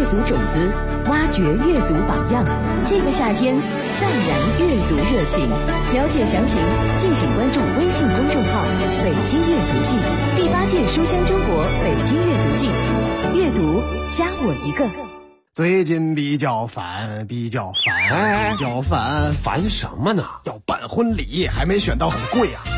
读种子，挖掘阅读榜样。这个夏天，再燃阅读热情。了解详情，敬请关注微信公众号“北京阅读季”，第8届书香中国北京阅读季，阅读加我一个。 最近比较烦， 烦什么呢？ 要办婚礼，还没选到很贵啊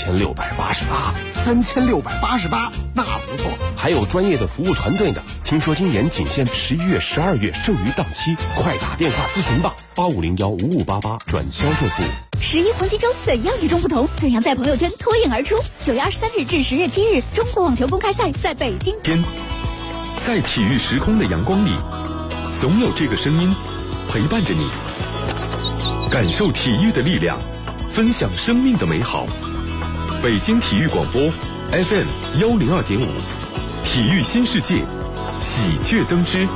，3688，那不错。 还有专业的服务团队呢。听说今年仅限11月、12月剩余档期，快打电话咨询吧，85015588转销售部。 11黄金周怎样与众不同？怎样在朋友圈脱颖而出？9月23日至10月7日，中国网球公开赛在北京。 在体育时空的阳光里，总有这个声音陪伴着你，感受体育的力量，分享生命的美好。北京体育广播 FM 102.5，体育新世界，喜鹊登枝。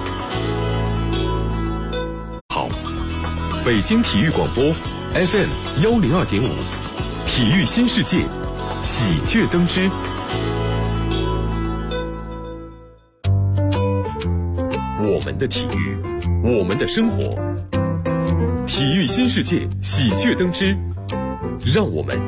好，北京体育广播 FM 102.5，体育新世界，喜鹊登枝。我们的体育，我们的生活，体育新世界，喜鹊登枝，让我们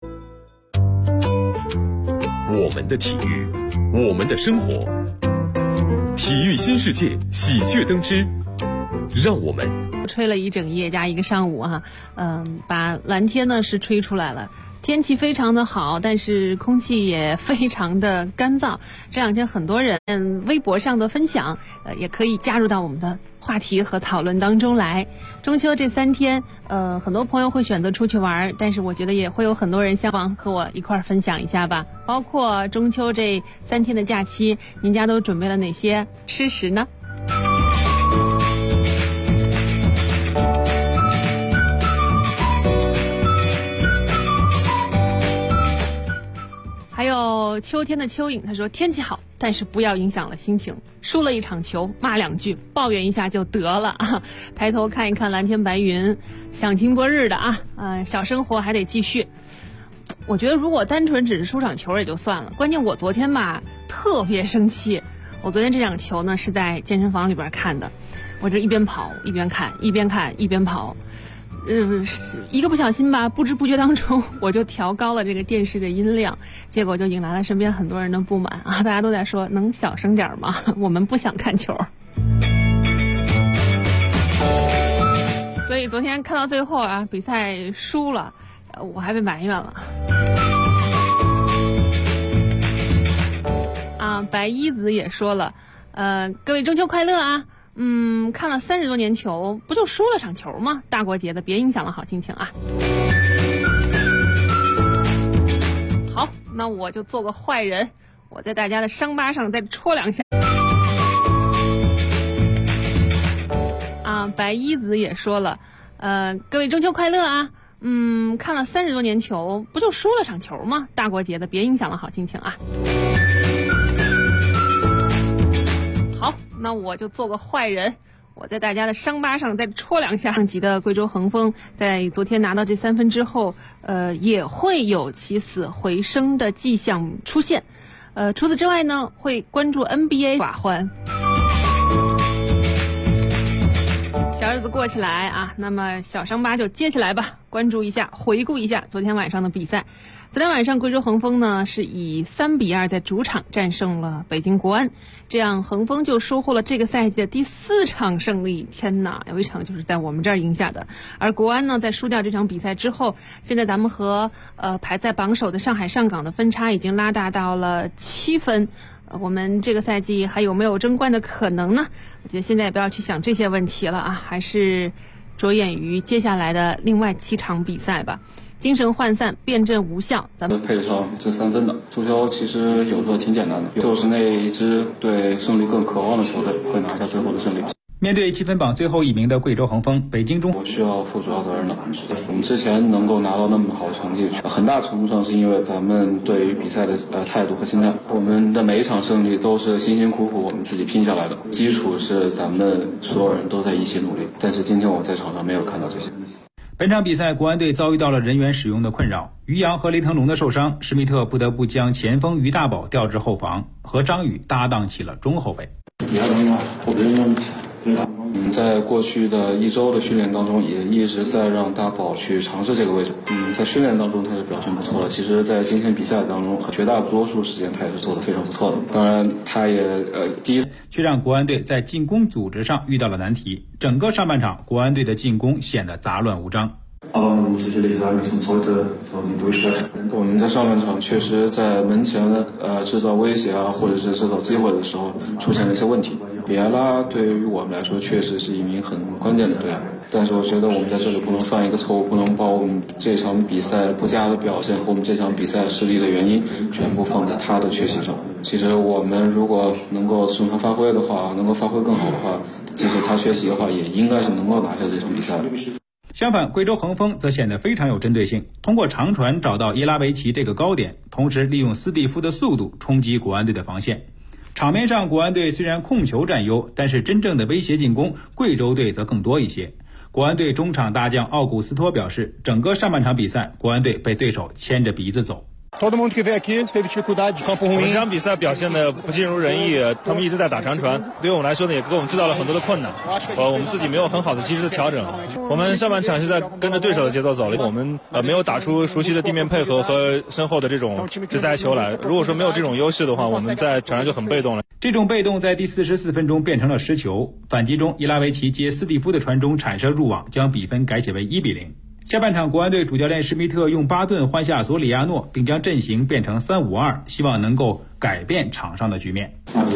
的体育，我们的生活，体育新世界，喜鹊登枝，让我们吹了一整夜加一个上午哈，把蓝天呢是吹出来了。天气非常的好，但是空气也非常的干燥。这两天很多人微博上的分享，也可以加入到我们的话题和讨论当中来。中秋这3天，很多朋友会选择出去玩，但是我觉得也会有很多人向往和我一块儿分享一下吧。包括中秋这3天的假期，您家都准备了哪些吃食呢？还有秋天的蚯蚓，他说天气好，但是不要影响了心情，输了一场球骂2句抱怨一下就得了抬头看一看蓝天白云，享清波日的小生活还得继续。我觉得如果单纯只是输场球也就算了，关键我昨天吧特别生气。我昨天这场球呢是在健身房里边看的，我这一边跑一边看，一边看一边跑，一个不小心吧，不知不觉当中我就调高了这个电视的音量，结果就引来了身边很多人的不满大家都在说能小声点吗？我们不想看球。所以昨天看到最后比赛输了，我还被埋怨了。白衣子也说了，各位中秋快乐啊！看了30多年球，不就输了场球吗？大过节的，别影响了好心情啊！好，那我就做个坏人，我在大家的伤疤上再戳2下。白衣子也说了，各位中秋快乐啊！看了30多年球，不就输了场球吗？大过节的，别影响了好心情啊！好，那我就做个坏人，我在大家的伤疤上再戳2下。上级的贵州恒丰在昨天拿到这3分之后，也会有起死回生的迹象出现。除此之外呢，会关注 NBA 寡欢。小日子过起来那么小伤疤就接起来吧，关注一下，回顾一下昨天晚上的比赛。昨天晚上贵州恒丰呢是以3-2在主场战胜了北京国安，这样恒丰就收获了这个赛季的第4场胜利。天哪，有一场就是在我们这儿赢下的。而国安呢在输掉这场比赛之后，现在咱们和排在榜首的上海上港的分差已经拉大到了7分。我们这个赛季还有没有争冠的可能呢？我觉得现在也不要去想这些问题了还是着眼于接下来的另外7场比赛吧。精神涣散，变阵无效，咱们配上这3分的足球其实有时候挺简单的，就是那一支对胜利更渴望的球队会拿下最后的胜利。 面对积分榜最后1名的贵州恒丰，北京中我需要负主要责任的。我们之前能够拿到那么好的成绩，很大程度上是因为咱们对于比赛的态度和心态。我们的每一场胜利都是辛辛苦苦我们自己拼下来的，基础是咱们所有人都在一起努力。但是今天我在场上没有看到这些。 本场比赛国安队遭遇到了人员使用的困扰，于洋和雷腾龙的受伤，施密特不得不将前锋于大宝调至后防，和张宇搭档起了中后卫。 在过去的1周的训练当中，也一直在让大宝去尝试这个位置。在训练当中他是表现不错的，其实在今天比赛当中绝大多数时间他也是做得非常不错的。当然他也第一却让国安队在进攻组织上遇到了难题，整个上半场国安队的进攻显得杂乱无章。 我们在上半场确实在门前制造威胁或者是制造机会的时候出现了一些问题。比埃拉对于我们来说确实是一名很关键的队员，但是我觉得我们在这里不能犯一个错误，不能把我们这场比赛不佳的表现和我们这场比赛失利的原因全部放在他的缺席上。其实我们如果能够正常发挥的话，能够发挥更好的话，即使他缺席的话，也应该是能够拿下这场比赛的。 相反，贵州恒丰则显得非常有针对性，通过长传找到耶拉维奇这个高点，同时利用斯蒂夫的速度冲击国安队的防线。场面上国安队虽然控球占优，但是真正的威胁进攻贵州队则更多一些。国安队中场大将奥古斯托表示，整个上半场比赛国安队被对手牵着鼻子走。 我们这场比赛表现的不尽如人意，他们一直在打长传，对于我们来说呢，也给我们制造了很多的困难。我们自己没有很好的及时的调整。我们上半场是在跟着对手的节奏走了，我们没有打出熟悉的地面配合和身后的这种直塞球来。如果说没有这种优势的话，我们在场上就很被动了。 这种被动在第44分钟变成了失球，反击中伊拉维奇接斯蒂夫的传中铲射入网，将比分改写为1-0。下半场国安队主教练施密特用巴顿换下索里亚诺，并将阵型变成3-5-2，希望能够改变场上的局面。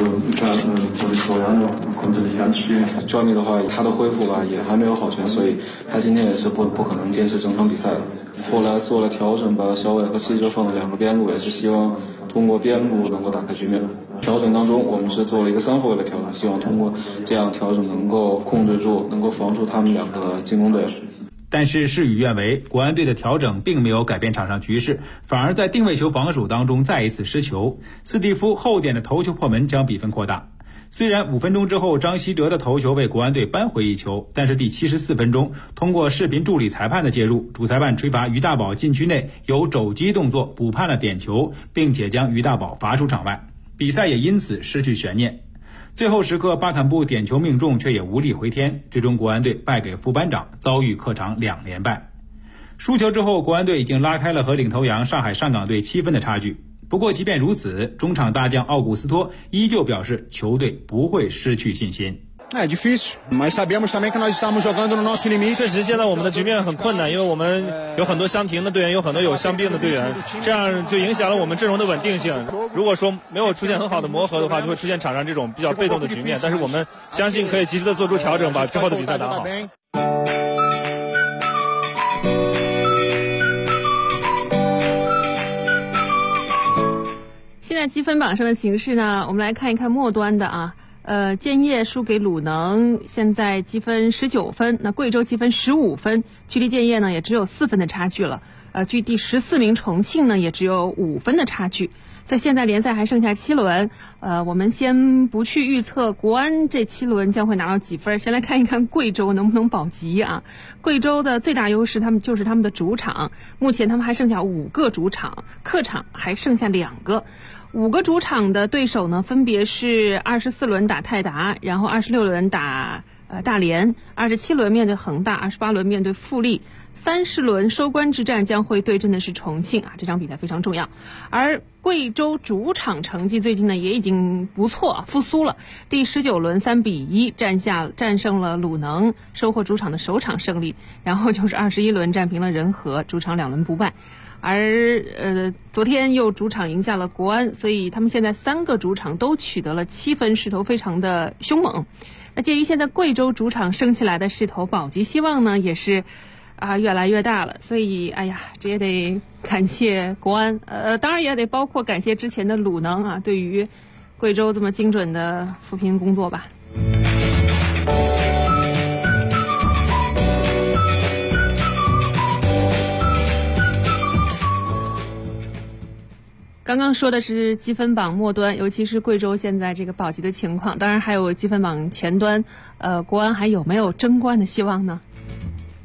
Johnny 的话，他的恢复也还没有好全，所以他今天也是不可能坚持整场比赛的。后来做了调整，把小伟和西哲放了2个边路，也是希望通过边路能够打开局面。调整当中，我们是做了一个3后卫的调整，希望通过这样调整能够控制住，能够防住他们2个进攻队。 但是事与愿违，国安队的调整并没有改变场上局势，反而在定位球防守当中再一次失球。斯蒂夫后点的头球破门将比分扩大。虽然5分钟之后张稀哲的头球为国安队扳回一球，但是第74分钟通过视频助理裁判的介入，主裁判吹罚于大宝禁区内有肘击动作，补判了点球，并且将于大宝罚出场外，比赛也因此失去悬念。最后时刻巴坎布点球命中，却也无力回天，最终国安队败给副班长，遭遇客场2连败。输球之后，国安队已经拉开了和领头羊上海上港队7分的差距。不过即便如此，中场大将奥古斯托依旧表示球队不会失去信心。 确实现在我们的局面很困难，因为我们有很多伤停的队员，有很多有伤病的队员，这样就影响了我们阵容的稳定性。如果说没有出现很好的磨合的话，就会出现场上这种比较被动的局面，但是我们相信可以及时的做出调整，把之后的比赛打好。 现在积分榜上的形势呢，我们来看一看末端的建业输给鲁能，现在积分19分，那贵州积分15分，距离建业呢也只有4分的差距了。距第14名重庆呢也只有5分的差距。在现在联赛还剩下7轮，我们先不去预测国安这7轮将会拿到几分，先来看一看贵州能不能保级啊。贵州的最大优势就是他们的主场，目前他们还剩下5个主场，客场还剩下2个。5个主场的对手呢，分别是24轮打泰达，然后26轮打大连，27轮面对恒大，28轮面对富力，30轮收官之战将会对阵的是重庆啊，这场比赛非常重要。而贵州主场成绩最近呢也已经不错，复苏了。第19轮3-1战胜了鲁能，收获主场的首场胜利，然后就是21轮战平了仁和，主场2轮不败。而昨天又主场赢下了国安，所以他们现在3个主场都取得了7分，势头非常的凶猛。那鉴于现在贵州主场升起来的势头，保级希望呢也是越来越大了。所以这也得感谢国安，当然也得包括感谢之前的鲁能啊，对于贵州这么精准的扶贫工作吧。刚刚说的是积分榜末端，尤其是贵州现在这个保级的情况，当然还有积分榜前端，国安还有没有争冠的希望呢？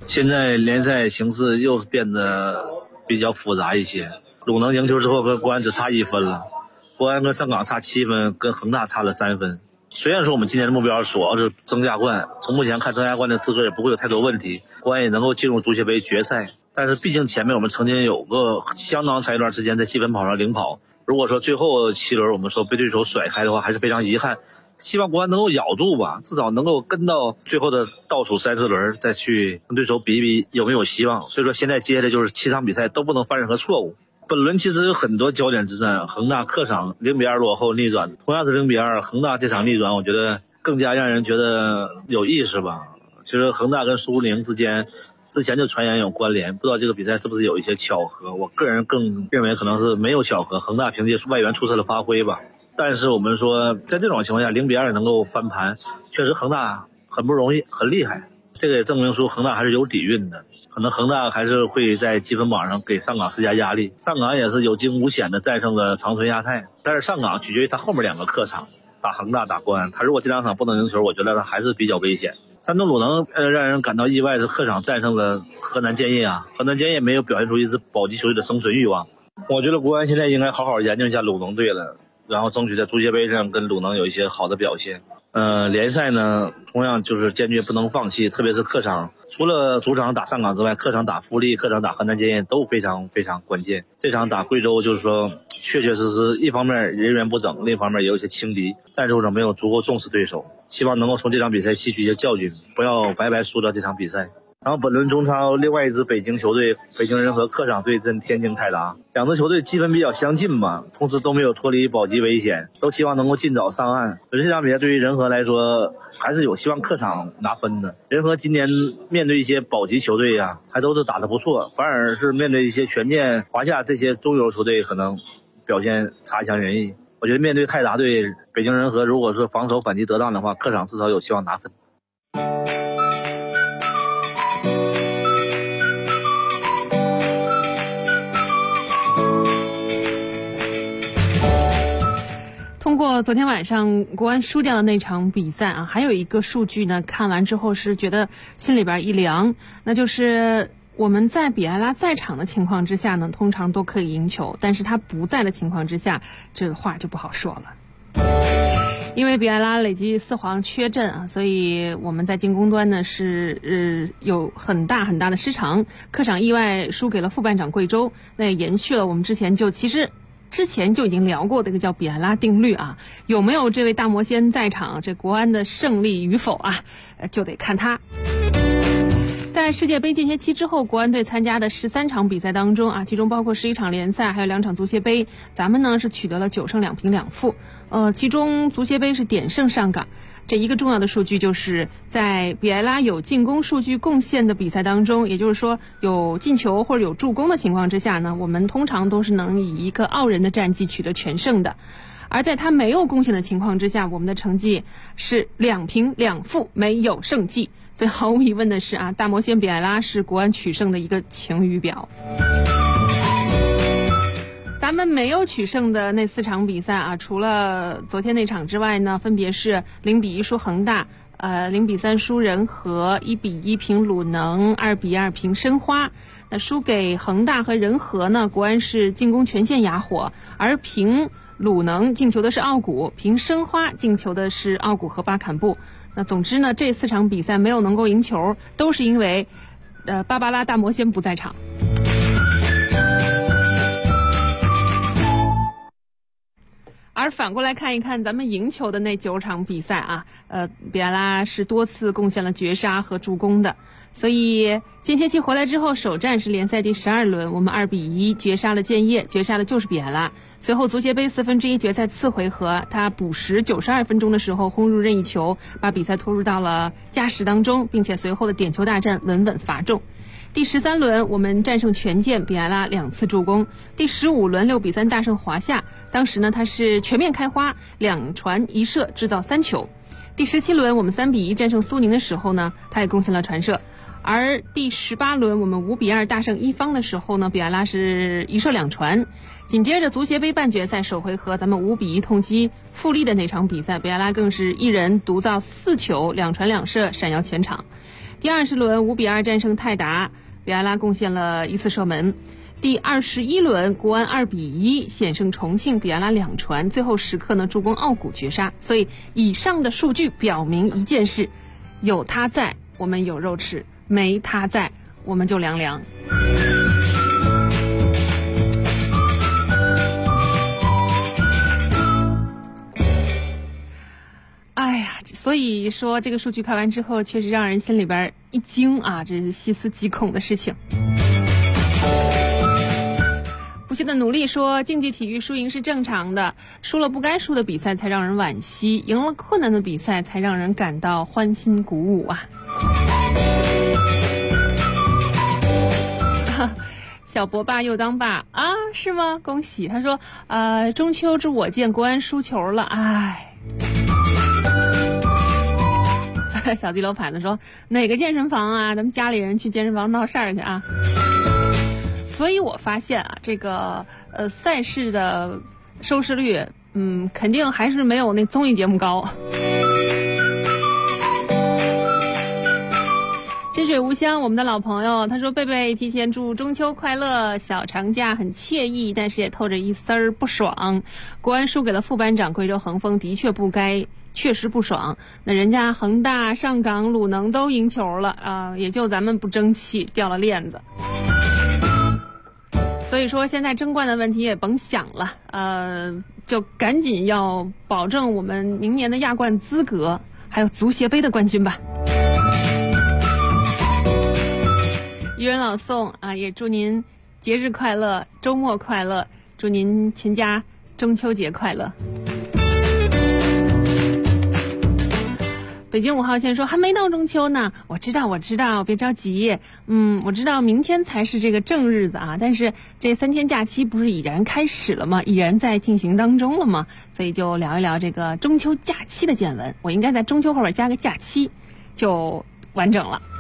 现在联赛形势又变得比较复杂一些，鲁能赢球之后跟国安只差1分了，国安跟上港差7分，跟恒大差了3分。虽然说我们今年的目标主要是争亚冠，从目前看争亚冠的资格也不会有太多问题，国安也能够进入足协杯决赛，但是毕竟前面我们曾经有个相当长一段时间在积分跑上领跑，如果说最后7轮我们说被对手甩开的话，还是非常遗憾。希望国安能够咬住吧，至少能够跟到最后的倒数3、4轮再去跟对手比一比有没有希望。所以说现在接下来就是7场比赛都不能犯任何错误。本轮其实有很多焦点之战，恒大客场0-2落后逆转，同样是0-2，恒大这场逆转我觉得更加让人觉得有意思吧。其实恒大跟苏宁之间之前就传言有关联，不知道这个比赛是不是有一些巧合，我个人更认为可能是没有巧合，恒大凭借外援出色的发挥吧。但是我们说在这种情况下0-2能够翻盘，确实恒大很不容易，很厉害，这个也证明出恒大还是有底蕴的。可能恒大还是会在积分榜上给上港施加压力，上港也是有惊无险的战胜了长春亚泰，但是上港取决于他后面2个客场，打恒大打国安，他如果这2场不能赢球，我觉得他还是比较危险。山东鲁能让人感到意外是客场战胜了河南建业啊，河南建业没有表现出一支保级球队的生存欲望，我觉得国安现在应该好好研究一下鲁能队了，然后争取在足协杯上跟鲁能有一些好的表现。联赛呢同样就是坚决不能放弃，特别是客场，除了主场打上港之外，客场打富力、客场打河南建业都非常非常关键。这场打贵州就是说确确实实一方面人员不整，另一方面也有一些轻敌，战术上没有足够重视对手，希望能够从这场比赛吸取一些教训，不要白白输掉这场比赛。然后本轮中超另外一支北京球队北京人和客场对阵天津泰达，2支球队积分比较相近吧，同时都没有脱离保级危险，都希望能够尽早上岸。可是这场比赛对于人和来说还是有希望客场拿分的，人和今年面对一些保级球队啊还都是打得不错，反而是面对一些权健华夏这些中游球队可能表现差强人意。我觉得面对泰达队，北京人和如果是防守反击得当的话，客场至少有希望拿分。 通过昨天晚上国安输掉的那场比赛啊，还有一个数据呢，看完之后是觉得心里边一凉，那就是我们在比埃拉在场的情况之下呢，通常都可以赢球，但是他不在的情况之下，这个话就不好说了。因为比埃拉累积4黄缺阵啊，所以我们在进攻端呢是有很大很大的失常，客场意外输给了副班长贵州，那也延续了我们之前就已经聊过的一个叫比埃拉定律啊，有没有这位大魔仙在场，这国安的胜利与否啊，就得看他。在世界杯间歇期之后，国安队参加的13场比赛当中啊，其中包括11场联赛，还有2场足协杯，咱们呢是取得了9胜2平2负。其中足协杯是点胜上港。这一个重要的数据就是在比埃拉有进攻数据贡献的比赛当中，也就是说有进球或者有助攻的情况之下呢，我们通常都是能以一个傲人的战绩取得全胜的。而在他没有贡献的情况之下，我们的成绩是2平2负，没有胜绩。所以毫无疑问的是啊，大魔仙比埃拉是国安取胜的一个晴雨表。咱们没有取胜的那4场比赛啊，除了昨天那场之外呢，分别是0-1输恒大，0-3输人和，1-1平鲁能，2-2平申花。那输给恒大和人和呢，国安是进攻全线哑火，而平鲁能进球的是奥古，平申花进球的是奥古和巴坎布。那总之呢，这4场比赛没有能够赢球，都是因为芭芭拉大魔仙不在场。而反过来看一看咱们赢球的那9场比赛啊，比埃拉是多次贡献了绝杀和助攻的，所以间歇期回来之后，首战是联赛第12轮，我们2-1绝杀了建业，绝杀的就是比埃拉。随后足协杯1/4决赛次回合，他补时92分钟的时候轰入任意球，把比赛拖入到了加时当中，并且随后的点球大战稳稳罚中。第13轮我们战胜权健，比埃拉2次助攻。第15轮6-3大胜华夏，当时呢他是全面开花，2传1射制造3球。第17轮我们3-1战胜苏宁的时候呢，他也贡献了传射。而第18轮我们5-2大胜一方的时候呢，比埃拉是1射2传。紧接着足协杯半决赛首回合咱们5-1痛击富力的那场比赛，比埃拉更是一人独造4球，2传2射闪耀全场。 第20轮5-2战胜泰达，比埃拉贡献了1次射门。第21轮国安2-1险胜重庆，比埃拉2传，最后时刻呢助攻奥古绝杀。所以以上的数据表明一件事，有他在我们有肉吃，没他在我们就凉凉。哎呀，所以说这个数据看完之后，确实让人心里边一惊啊，这是细思极恐的事情。不懈的努力说，竞技体育输赢是正常的，输了不该输的比赛才让人惋惜，赢了困难的比赛才让人感到欢欣鼓舞啊。小博爸又当爸啊，是吗？恭喜！他说，中秋之我见国安输球了，唉。小地楼盘子说，哪个健身房啊？咱们家里人去健身房闹事儿去啊！所以我发现啊，这个赛事的收视率，肯定还是没有那综艺节目高。真水无香，我们的老朋友，他说贝贝提前祝中秋快乐，小长假很惬意，但是也透着一丝儿不爽。国安输给了副班长贵州恒丰，的确不该，确实不爽。那人家恒大、上港、鲁能都赢球了啊，也就咱们不争气，掉了链子。所以说现在争冠的问题也甭想了，就赶紧要保证我们明年的亚冠资格，还有足协杯的冠军吧。渔人老宋啊，也祝您节日快乐，周末快乐，祝您全家中秋节快乐。北京5号线说还没到中秋呢，我知道，别着急。我知道明天才是这个正日子啊，但是这3天假期不是已然开始了吗？已然在进行当中了吗？所以就聊一聊这个中秋假期的见闻。我应该在中秋后边加个假期，就完整了。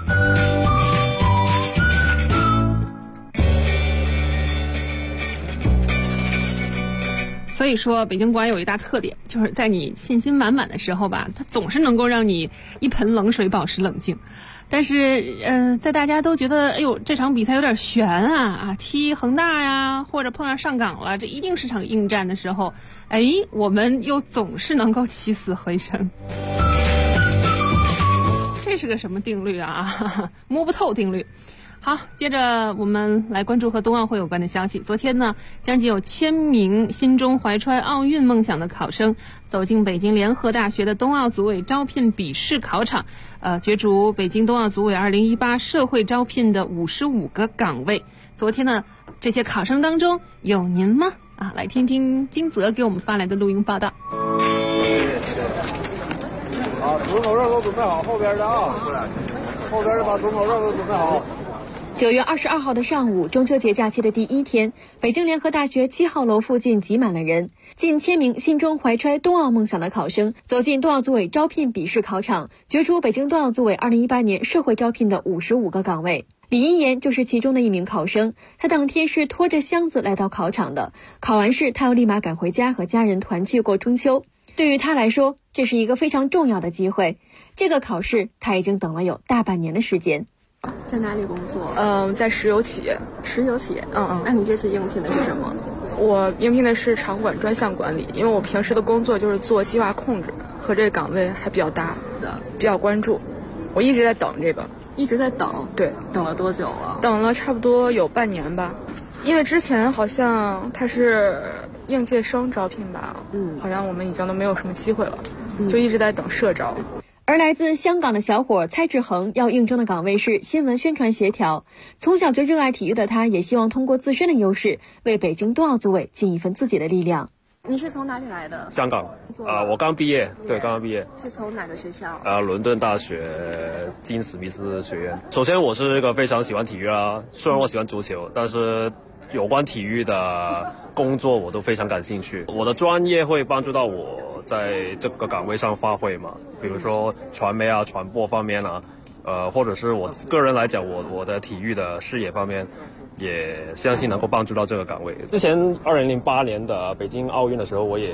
所以说北京国安有一大特点，就是在你信心满满的时候吧，它总是能够让你一盆冷水保持冷静。但是在大家都觉得哎呦这场比赛有点悬啊，踢恒大呀，或者碰上上港了，这一定是场硬战的时候，我们又总是能够起死回生。这是个什么定律啊？摸不透定律。好，接着我们来关注和冬奥会有关的消息。昨天呢，将近有1000名心中怀揣奥运梦想的考生走进北京联合大学的冬奥组委招聘笔试考场，角逐北京冬奥组委2018社会招聘的55个岗位。昨天呢，这些考生当中有您吗？来听听金泽给我们发来的录音报道。 准口热都准备好，后边的啊，后边的把准口热都准备好。 9月22号的上午，中秋节假期的第一天，北京联合大学7号楼附近挤满了人，近1000名心中怀揣冬奥梦想的考生走进冬奥组委招聘笔试考场，角逐北京冬奥组委2018年社会招聘的55个岗位。李一言就是其中的一名考生，他当天是拖着箱子来到考场的，考完试他要立马赶回家和家人团聚过中秋。对于他来说，这是一个非常重要的机会，这个考试他已经等了有大半年的时间。 在哪里工作？在石油企业。石油企业，那你这次应聘的是什么？我应聘的是场馆专项管理，因为我平时的工作就是做计划控制，和这个岗位还比较搭，比较关注。我一直在等这个。一直在等？对。等了多久了？ 等了差不多有半年吧，因为之前好像他是应届生招聘吧，好像我们已经都没有什么机会了，就一直在等社招。 而来自香港的小伙蔡志恒要应征的岗位是新闻宣传协调。从小就热爱体育的他，也希望通过自身的优势，为北京冬奥组委尽一份自己的力量。 你是从哪里来的？ 香港。我刚毕业，对，刚刚毕业。 是从哪个学校？ 伦敦大学金史密斯学院。首先，我是一个非常喜欢体育啦，虽然我喜欢足球，但是有关体育的工作我都非常感兴趣。我的专业会帮助到我在这个岗位上发挥嘛，比如说传媒啊、传播方面啊，或者是我个人来讲，我的体育的视野方面，也相信能够帮助到这个岗位。之前2008年的北京奥运的时候，我也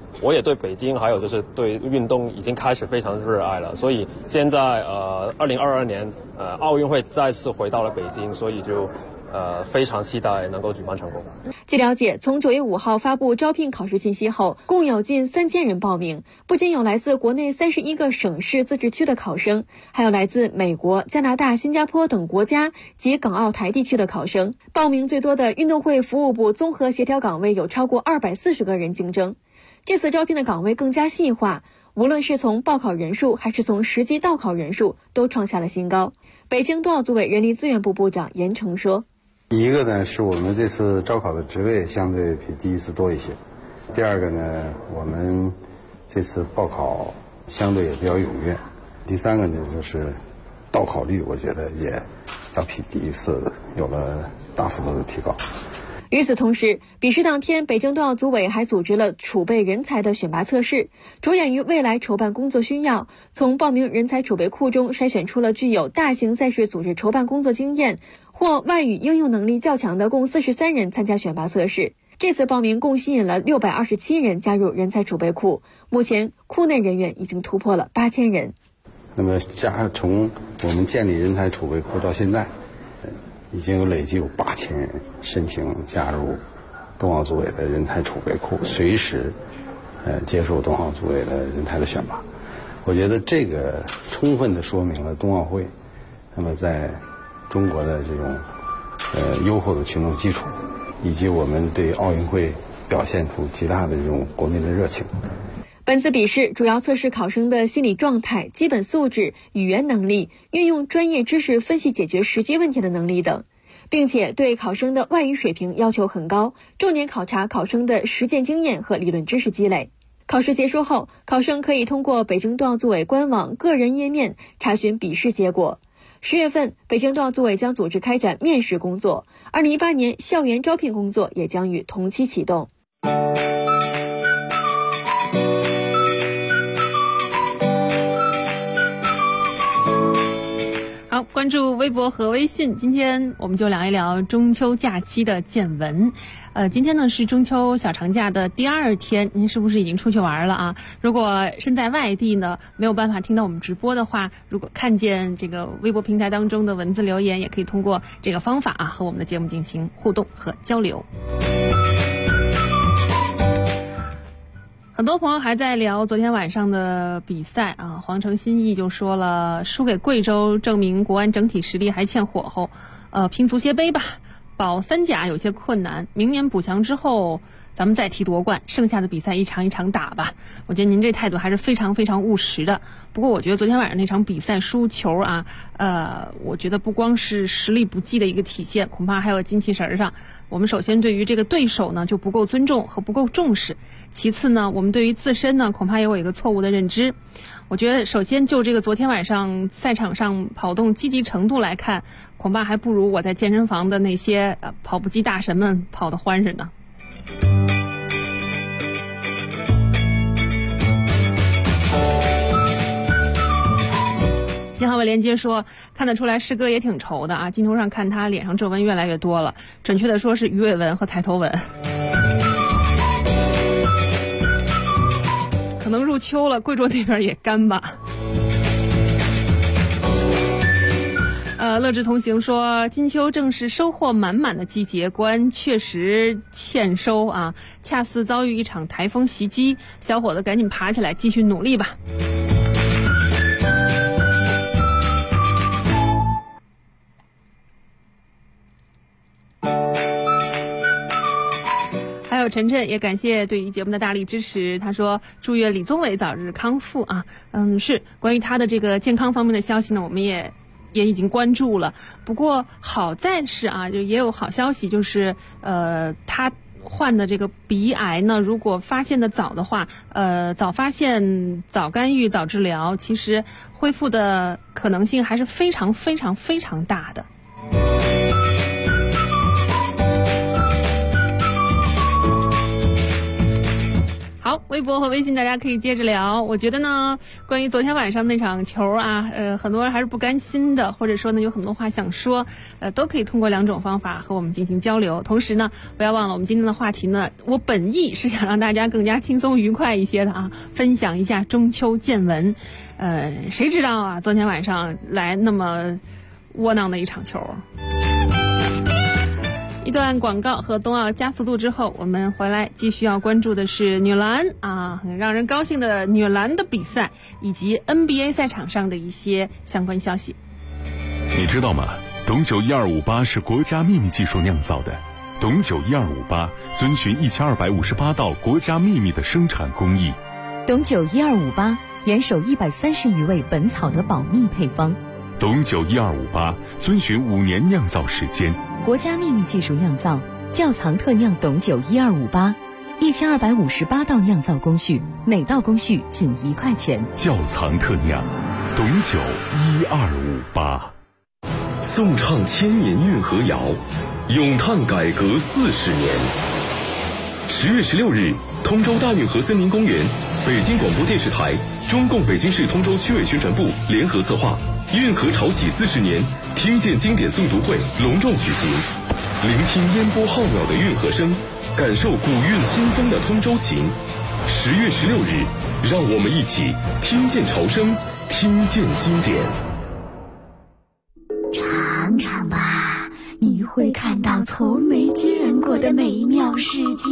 我也对北京还有就是对运动已经开始非常热爱了，所以现在2022年奥运会再次回到了北京，所以就非常期待能够举办成功。 据了解，从9月5号发布招聘考试信息后，共有近3000人报名，不仅有来自国内31个省市自治区的考生，还有来自美国、加拿大、新加坡等国家及港澳台地区的考生。报名最多的运动会服务部综合协调岗位有超过240个人竞争。这次招聘的岗位更加细化，无论是从报考人数还是从实际到考人数都创下了新高。北京冬奥组委人力资源部部长严成说， 一个呢是我们这次招考的职位相对比第一次多一些，第二个呢我们这次报考相对也比较踊跃，第三个呢就是到考率我觉得也要比第一次有了大幅度的提高。 与此同时，比试当天，北京冬奥组委还组织了储备人才的选拔测试，着眼于未来筹办工作需要，从报名人才储备库中筛选出了具有大型赛事组织筹办工作经验或外语应用能力较强的共43人参加选拔测试。这次报名共吸引了627人加入人才储备库，目前库内人员已经突破了8000人。 那么从我们建立人才储备库到现在，已经有累计有8000人申请加入冬奥组委的人才储备库，随时接受冬奥组委的人才的选拔。我觉得这个充分的说明了冬奥会那么在中国的这种优厚的群众基础，以及我们对奥运会表现出极大的这种国民的热情。 本次比试主要测试考生的心理状态、基本素质、语言能力、运用专业知识分析解决实际问题的能力等，并且对考生的外语水平要求很高，重点考察考生的实践经验和理论知识积累。考试结束后，考生可以通过北京冬奥组委官网个人页面查询笔试结果。10月份，北京冬奥组委将组织开展面试工作，2018年校园招聘工作也将于同期启动。 好，关注微博和微信，今天我们就聊一聊中秋假期的见闻。今天呢是中秋小长假的第2天，您是不是已经出去玩了啊？如果身在外地呢，没有办法听到我们直播的话，如果看见这个微博平台当中的文字留言，也可以通过这个方法啊和我们的节目进行互动和交流。很多朋友还在聊昨天晚上的比赛啊，黄城新义就说了，输给贵州证明国安整体实力还欠火候，拼足协杯吧，保3甲有些困难，明年补强之后咱们再提夺冠，剩下的比赛一场一场打吧。我觉得您这态度还是非常非常务实的。不过我觉得昨天晚上那场比赛输球啊，我觉得不光是实力不济的一个体现，恐怕还有精气神上。我们首先对于这个对手呢就不够尊重和不够重视，其次呢我们对于自身呢恐怕也有一个错误的认知。我觉得首先就这个昨天晚上赛场上跑动积极程度来看，恐怕还不如我在健身房的那些跑步机大神们跑得欢实呢。新华为连接说，看得出来师哥也挺愁的啊，镜头上看他脸上皱纹越来越多了，准确的说是鱼尾纹和抬头纹。可能入秋了，贵州那边也干吧。乐之同行说，金秋正是收获满满的季节，国安确实欠收啊，恰似遭遇一场台风袭击，小伙子赶紧爬起来继续努力吧。还有晨晨也感谢对于节目的大力支持，他说祝愿李宗伟早日康复啊。是关于他的这个健康方面的消息呢，我们也已经关注了。不过好在是啊，就也有好消息，就是他患的这个鼻癌呢，如果发现的早的话，早发现、早干预、早治疗，其实恢复的可能性还是非常非常非常大的。好， 好，微博和微信大家可以接着聊。我觉得呢，关于昨天晚上那场球啊，很多人还是不甘心的，或者说呢有很多话想说，都可以通过2种方法和我们进行交流。同时呢，不要忘了我们今天的话题呢，我本意是想让大家更加轻松愉快一些的啊，分享一下中秋见闻。谁知道啊，昨天晚上来那么窝囊的一场球。一段广告和冬奥加速度之后，我们回来继续要关注的是女篮啊，很让人高兴的女篮的比赛，以及 NBA 赛场上的一些相关消息。 你知道吗？董酒1258是国家秘密技术酿造的，董酒1258遵循1258道国家秘密的生产工艺。 董酒1258严守130余位本草的保密配方。 董酒1258遵循5年酿造时间， 国家秘密技术酿造，窖藏特酿董酒1258，1258道酿造工序，每道工序仅1块钱。 窖藏特酿，董酒1258。 颂唱千年运河谣，咏叹改革40年。10月16日，通州大运河森林公园，北京广播电视台、中共北京市通州区委宣传部联合策划运河潮起40年听见经典诵读会隆重举行，聆听烟波浩渺的运河声，感受古韵新风的通州情。10月16日，让我们一起听见潮声，听见经典。 尝尝吧，你会看到从没见过的美妙世界。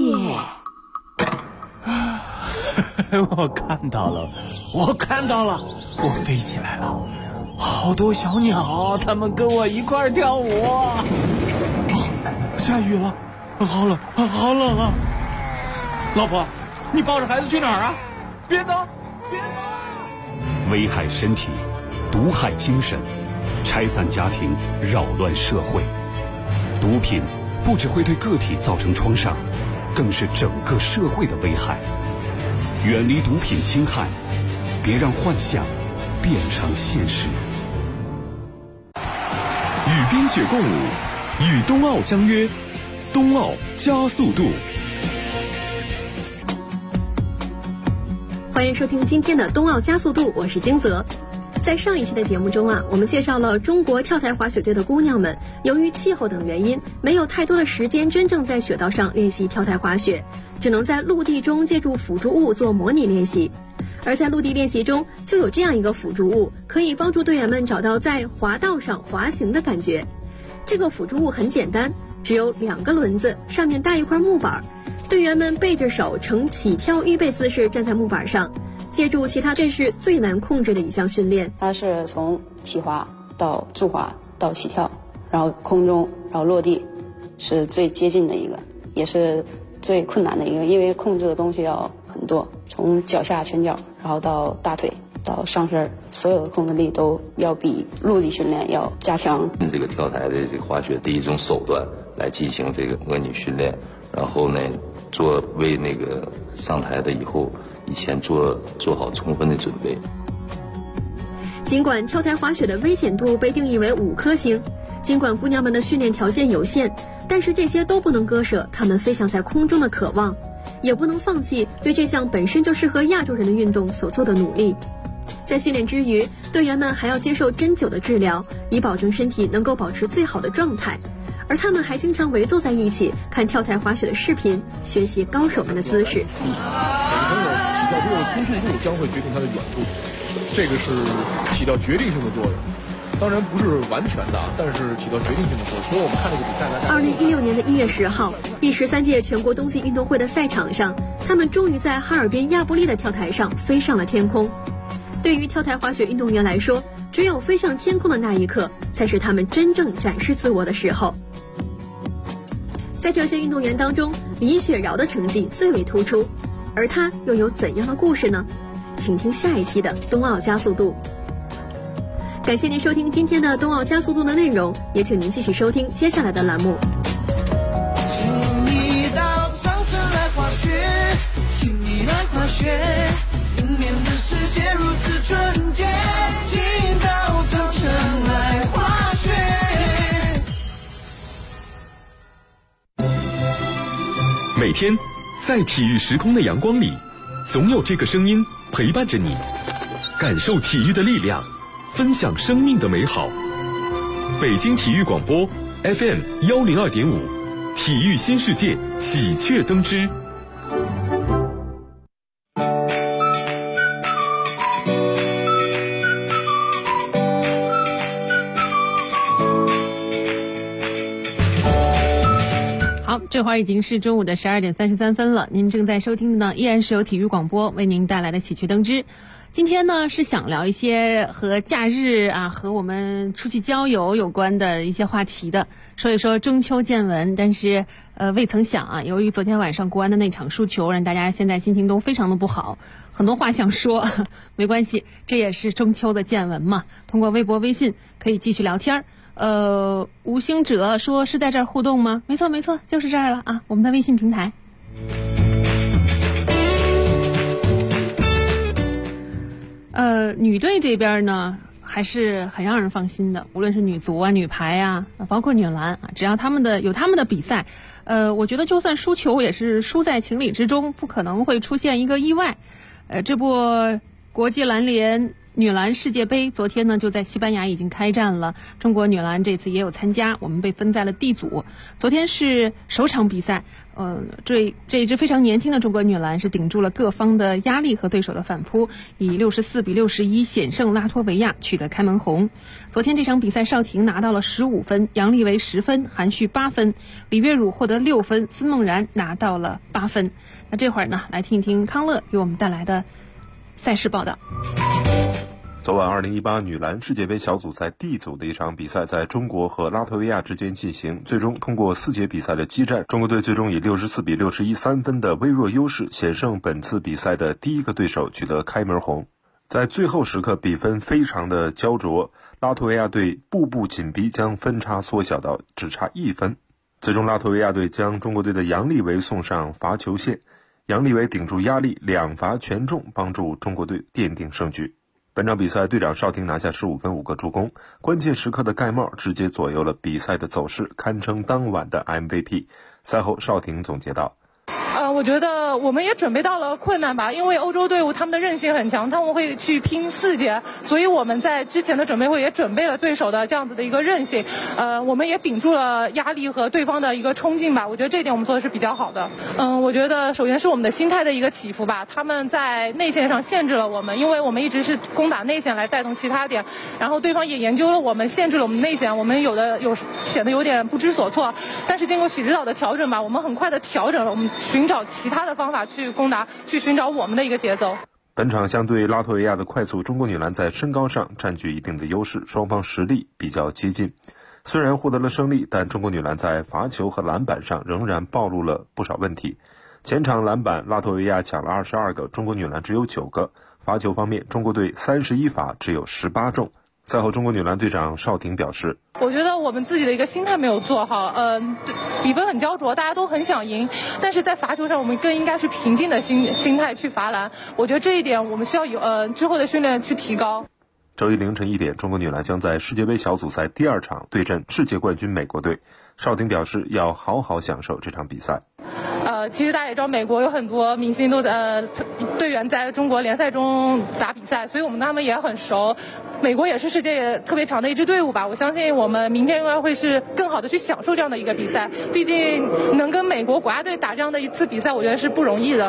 我看到了，我飞起来了，好多小鸟，它们跟我一块儿跳舞。下雨了，好冷啊！老婆，你抱着孩子去哪儿啊？别走！ 危害身体，毒害精神，拆散家庭，扰乱社会。毒品不只会对个体造成创伤，更是整个社会的危害。远离毒品侵害，别让幻想变成现实。 与冰雪共舞，与冬奥相约，冬奥加速度。 欢迎收听今天的冬奥加速度，我是金泽。在上一期的节目中啊，我们介绍了中国跳台滑雪队的姑娘们，由于气候等原因，没有太多的时间真正在雪道上练习跳台滑雪，只能在陆地中借助辅助物做模拟练习。而在陆地练习中，就有这样一个辅助物，可以帮助队员们找到在滑道上滑行的感觉。这个辅助物很简单，只有2个轮子，上面搭一块木板，队员们背着手呈起跳预备姿势站在木板上，借助其他这是最难控制的一项训练。 它是从起滑到助滑到起跳，然后空中，然后落地，是最接近的一个，也是最困难的一个，因为控制的东西要很多，从脚下拳脚，然后到大腿，到上身，所有的控制力都要比陆地训练要加强。 这个跳台的这个滑雪的一种手段来进行这个模拟训练，然后呢，为那个上台的以后以前做好充分的准备。 尽管跳台滑雪的危险度被定义为5颗星，尽管姑娘们的训练条件有限，但是这些都不能割舍她们飞翔在空中的渴望，也不能放弃对这项本身就适合亚洲人的运动所做的努力。在训练之余，队员们还要接受针灸的治疗，以保证身体能够保持最好的状态。而他们还经常围坐在一起看跳台滑雪的视频，学习高手们的姿势。 每个选手起跳之后的冲速度将会决定他的远度，这个是起到决定性的作用。当然不是完全的，但是起到决定性的作用。所以我们看这个比赛呢 ，2016年的1月10号，第13届全国冬季运动会的赛场上，他们终于在哈尔滨亚布力的跳台上飞上了天空。对于跳台滑雪运动员来说，只有飞上天空的那一刻，才是他们真正展示自我的时候。在这些运动员当中，李雪荖的成绩最为突出，而她又有怎样的故事呢？请听下一期的冬奥加速度。感谢您收听今天的冬奥加速度的内容，也请您继续收听接下来的栏目。 请你到长城来滑雪，请你来滑雪，迎面的世界如此纯洁，请到长城来滑雪。 每天在体育时空的阳光里， 总有这个声音陪伴着你，感受体育的力量，分享生命的美好。北京体育广播 FM 102.5，体育新世界喜鹊登枝。 这会儿已经是中午的12点33分了，您正在收听的呢依然是由体育广播为您带来的喜鹊登枝。今天呢是想聊一些和假日啊和我们出去郊游有关的一些话题的，说一说中秋见闻。但是未曾想啊，由于昨天晚上国安的那场输球，让大家现在心情都非常的不好，很多话想说，没关系，这也是中秋的见闻嘛。通过微博微信可以继续聊天。吴星哲说是在这儿互动吗？没错没错，就是这儿了啊，我们的微信平台。女队这边呢还是很让人放心的，无论是女足啊、女排啊，包括女篮啊，只要有他们的比赛，我觉得就算输球也是输在情理之中，不可能会出现一个意外。这部国际篮联女篮世界杯昨天呢就在西班牙已经开战了，中国女篮这次也有参加，我们被分在了 D 组。昨天是首场比赛，这一支非常年轻的中国女篮是顶住了各方的压力和对手的反扑，以64-61险胜拉脱维亚，取得开门红。昨天这场比赛邵婷拿到了15分，杨丽维10分，韩旭8分，李月汝获得6分，孙梦然拿到了8分。那这会儿呢，来听一听康乐给我们带来的赛事报道。 昨晚2018女篮世界杯小组赛 D 组的一场比赛在中国和拉脱维亚之间进行，最终通过4节比赛的激战，中国队最终以64-61 3分的微弱优势险胜本次比赛的第一个对手，取得开门红。在最后时刻比分非常的焦灼，拉脱维亚队步步紧逼，将分差缩小到只差1分。最终拉脱维亚队将中国队的杨丽维送上罚球线，杨丽维顶住压力2罚全中，帮助中国队奠定胜局。本场比赛队长邵婷拿下15分5个助攻，关键时刻的盖帽直接左右了比赛的走势，堪称当晚的 MVP。 赛后邵婷总结道， 我觉得我们也准备到了困难吧，因为欧洲队伍他们的韧性很强，他们会去拼4节，所以我们在之前的准备会也准备了对手的这样子的一个韧性，我们也顶住了压力和对方的一个冲劲吧，我觉得这一点我们做的是比较好的。我觉得首先是我们的心态的一个起伏吧，他们在内线上限制了我们，因为我们一直是攻打内线来带动其他点，然后对方也研究了我们，限制了我们内线，我们显得有点不知所措，但是经过许指导的调整吧，我们很快的调整了，我们寻找其他的方法去攻打，去寻找我们的一个节奏。 本场相对拉脱维亚的快速，中国女篮在身高上占据一定的优势，双方实力比较接近。虽然获得了胜利，但中国女篮在罚球和篮板上仍然暴露了不少问题。前场篮板拉脱维亚抢了22个，中国女篮只有9个。罚球方面，中国队31罚只有18中。赛后中国女篮队长邵婷表示， 我觉得我们自己的一个心态没有做好，比分很焦灼，大家都很想赢，但是在罚球上我们更应该是平静的心态去罚篮，我觉得这一点我们需要有之后的训练去提高。 周一凌晨1点，中国女篮将在世界杯小组赛第2场对阵世界冠军美国队。邵婷表示要好好享受这场比赛。 其实大家也知道，美国有很多明星队员在中国联赛中打比赛，所以我们跟他们也很熟。美国也是世界特别强的一支队伍吧，我相信我们明天应该会是更好的去享受这样的一个比赛。毕竟能跟美国国家队打这样的一次比赛，我觉得是不容易的。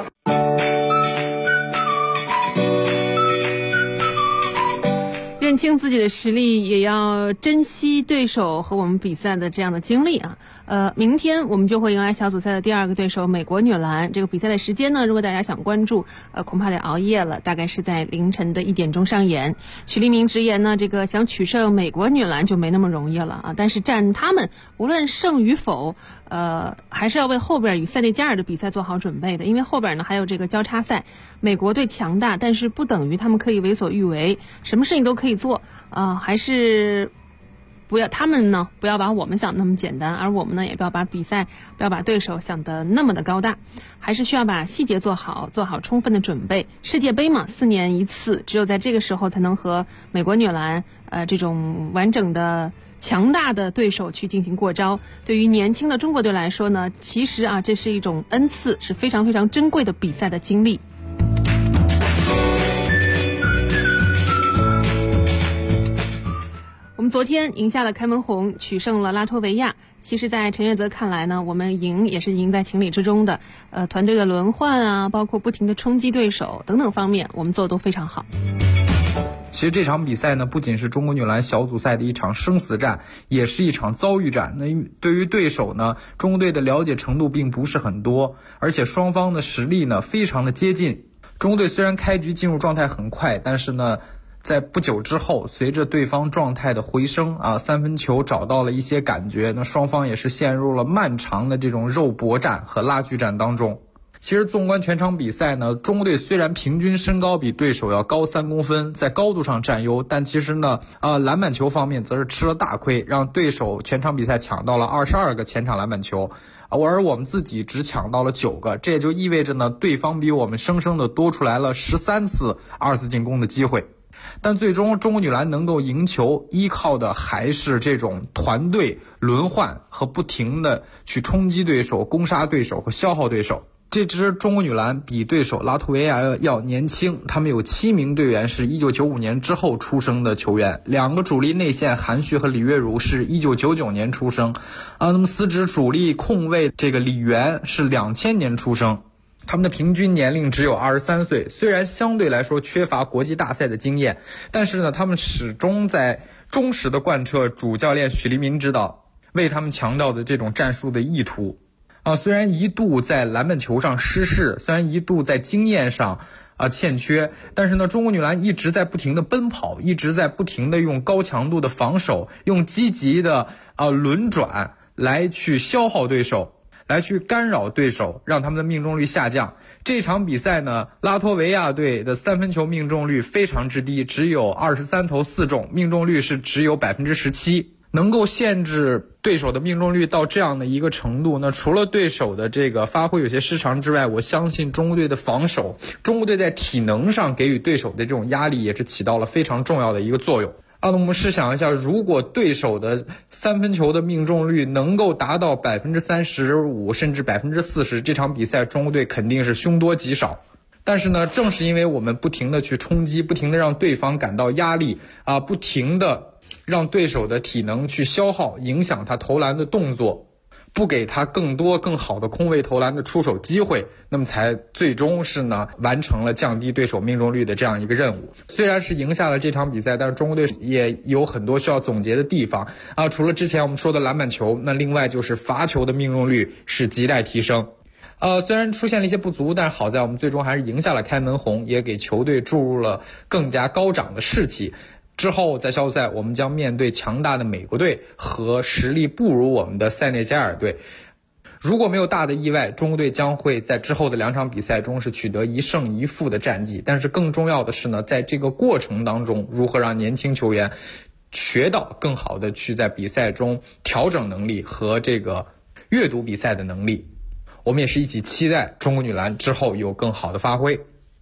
认清自己的实力，也要珍惜对手和我们比赛的这样的经历啊。明天我们就会迎来小组赛的第2个对手美国女篮。这个比赛的时间呢，如果大家想关注，恐怕得熬夜了，大概是在凌晨的1点钟上演。许立明直言呢，这个想取胜美国女篮就没那么容易了啊。但是战他们无论胜与否，还是要为后边与塞内加尔的比赛做好准备的，因为后边呢还有这个交叉赛。美国队强大，但是不等于他们可以为所欲为，什么事情都可以做还是他们呢不要把我们想的那么简单，而我们呢也不要把对手想的那么的高大，还是需要把细节做好充分的准备。世界杯嘛，4年一次，只有在这个时候才能和美国女篮这种完整的强大的对手去进行过招。对于年轻的中国队来说呢，其实这是一种恩赐，是非常非常珍贵的比赛的经历。 们昨天赢下了开门红，取胜了拉脱维亚。其实在陈月泽看来呢，我们赢也是赢在情理之中的。团队的轮换啊，包括不停的冲击对手等等方面，我们做的都非常好。 其实这场比赛呢，不仅是中国女篮小组赛的一场生死战，也是一场遭遇战。那对于对手呢，中国队的了解程度并不是很多，而且双方的实力呢非常的接近。中国队虽然开局进入状态很快，但是呢在不久之后，随着对方状态的回升三分球找到了一些感觉，那双方也是陷入了漫长的这种肉搏战和拉锯战当中。其实纵观全场比赛呢，中国队虽然平均身高比对手要高3公分，在高度上占优，但其实呢篮板球方面则是吃了大亏，让对手全场比赛抢到了22个前场篮板球，而我们自己只抢到了9个，这也就意味着呢，对方比我们生生的多出来了13次2次进攻的机会。但最终中国女篮能够赢球，依靠的还是这种团队轮换和不停的去冲击对手、攻杀对手和消耗对手。这支中国女篮比对手拉脱维亚要年轻，他们有7名队员是1995年之后出生的球员，2个主力内线韩旭和李月如是1999年出生，那么4支主力控卫这个李媛是2000年出生。他们的平均年龄只有23岁，虽然相对来说缺乏国际大赛的经验，但是呢，他们始终在忠实的贯彻主教练许黎民指导为他们强调的这种战术的意图。虽然一度在篮板球上失势，虽然一度在经验上欠缺，但是呢，中国女篮一直在不停的奔跑，一直在不停的用高强度的防守，用积极的轮转来去消耗对手，来去干扰对手，让他们的命中率下降。这场比赛呢，拉脱维亚队的3分球命中率非常之低，只有23投4中，命中率是只有17%。能够限制对手的命中率到这样的一个程度，那除了对手的这个发挥有些失常之外，我相信中国队的防守，中国队在体能上给予对手的这种压力也是起到了非常重要的一个作用。那我们试想一下，如果对手的3分球的命中率能够达到35%甚至40%，这场比赛中国队肯定是凶多吉少。但是呢，正是因为我们不停的去冲击，不停的让对方感到压力不停的让对手的体能去消耗，影响他投篮的动作，不给他更多更好的空位投篮的出手机会，那么才最终是呢完成了降低对手命中率的这样一个任务。虽然是赢下了这场比赛，但是中国队也有很多需要总结的地方除了之前我们说的篮板球，那另外就是罚球的命中率是亟待提升。虽然出现了一些不足，但是好在我们最终还是赢下了开门红，也给球队注入了更加高涨的士气。之后在小组赛我们将面对强大的美国队和实力不如我们的塞内加尔队。如果没有大的意外，中国队将会在之后的2场比赛中是取得1胜1负的战绩。但是更重要的是呢，在这个过程当中，如何让年轻球员学到更好的去在比赛中调整能力和这个阅读比赛的能力。我们也是一起期待中国女篮之后有更好的发挥。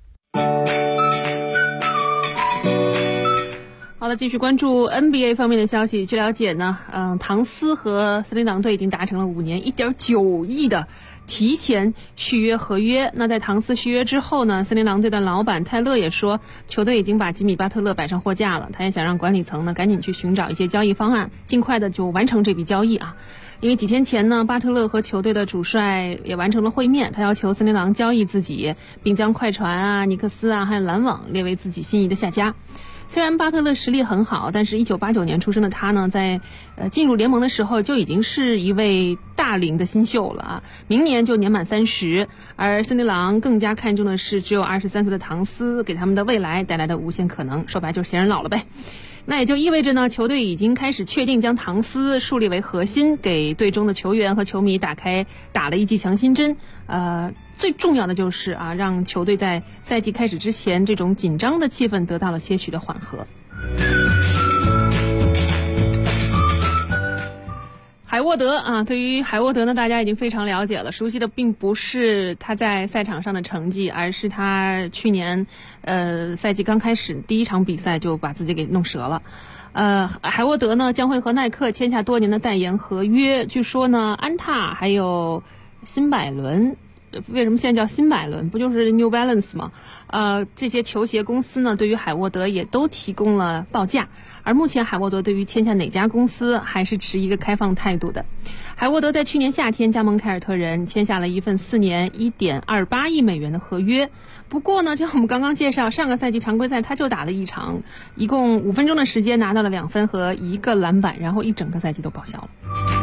好了，继续关注 NBA 方面的消息。据了解呢，唐斯和森林狼队已经达成了5年1.9亿的提前续约合约。那在唐斯续约之后呢，森林狼队的老板泰勒也说，球队已经把吉米巴特勒摆上货架了。他也想让管理层呢赶紧去寻找一些交易方案，尽快的就完成这笔交易啊。因为几天前呢，巴特勒和球队的主帅也完成了会面，他要求森林狼交易自己，并将快船尼克斯还有篮网列为自己心仪的下家。虽然巴特勒实力很好，但是1989年出生的他呢，在进入联盟的时候就已经是一位大龄的新秀了明年就年满30。而森林狼更加看重的是只有23岁的唐斯给他们的未来带来的无限可能，说白就是嫌人老了呗。那也就意味着呢，球队已经开始确定将唐斯树立为核心，给队中的球员和球迷打了一剂强心针。最重要的就是让球队在赛季开始之前这种紧张的气氛得到了些许的缓和。海沃德对于海沃德呢，大家已经非常了解了，熟悉的并不是他在赛场上的成绩，而是他去年赛季刚开始第1场比赛就把自己给弄折了。海沃德呢将会和耐克签下多年的代言合约，据说呢安踏还有辛百伦为什么现在叫新百伦？不就是 New Balance 吗？这些球鞋公司呢，对于海沃德也都提供了报价。而目前海沃德对于签下哪家公司还是持一个开放态度的。海沃德在去年夏天加盟凯尔特人，签下了一份4年1.28亿美元的合约。不过呢，就我们刚刚介绍，上个赛季常规赛他就打了一场，一共5分钟的时间拿到了2分和1个篮板，然后一整个赛季都报销了。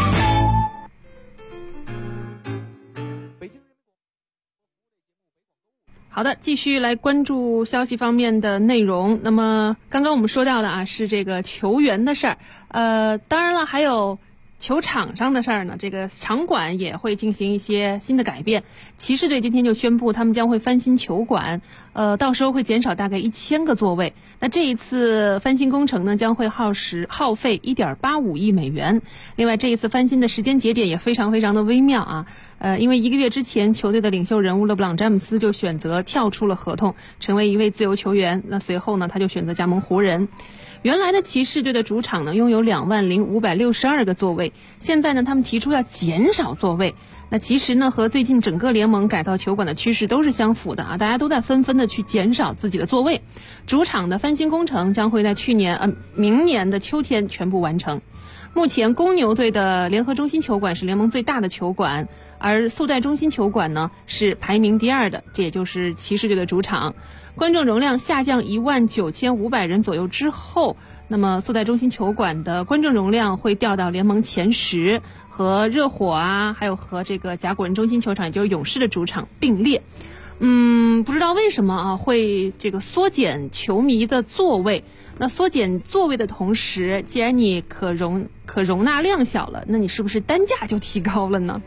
好的，继续来关注消息方面的内容。那么刚刚我们说到的啊，是这个球员的事儿。当然了，还有球场上的事儿呢。这个场馆也会进行一些新的改变。骑士队今天就宣布，他们将会翻新球馆，到时候会减少大概1000个座位。那这一次翻新工程呢，将会耗费1.85亿美元。另外，这一次翻新的时间节点也非常非常的微妙啊。因为1个月之前，球队的领袖人物勒布朗·詹姆斯就选择跳出了合同，成为一位自由球员。那随后呢，他就选择加盟湖人。原来的骑士队的主场呢，拥有20562个座位，现在呢，他们提出要减少座位。那其实呢，和最近整个联盟改造球馆的趋势都是相符的啊，大家都在纷纷的去减少自己的座位。主场的翻新工程将会在明年的秋天全部完成。目前公牛队的联合中心球馆是联盟最大的球馆，而速贷中心球馆呢是排名第2的，这也就是骑士队的主场。观众容量下降19500人左右之后，那么速贷中心球馆的观众容量会掉到联盟前10，和热火啊，还有和这个甲骨文中心球场，也就是勇士的主场并列。不知道为什么啊会这个缩减球迷的座位。那缩减座位的同时，既然你可容纳量小了，那你是不是单价就提高了呢？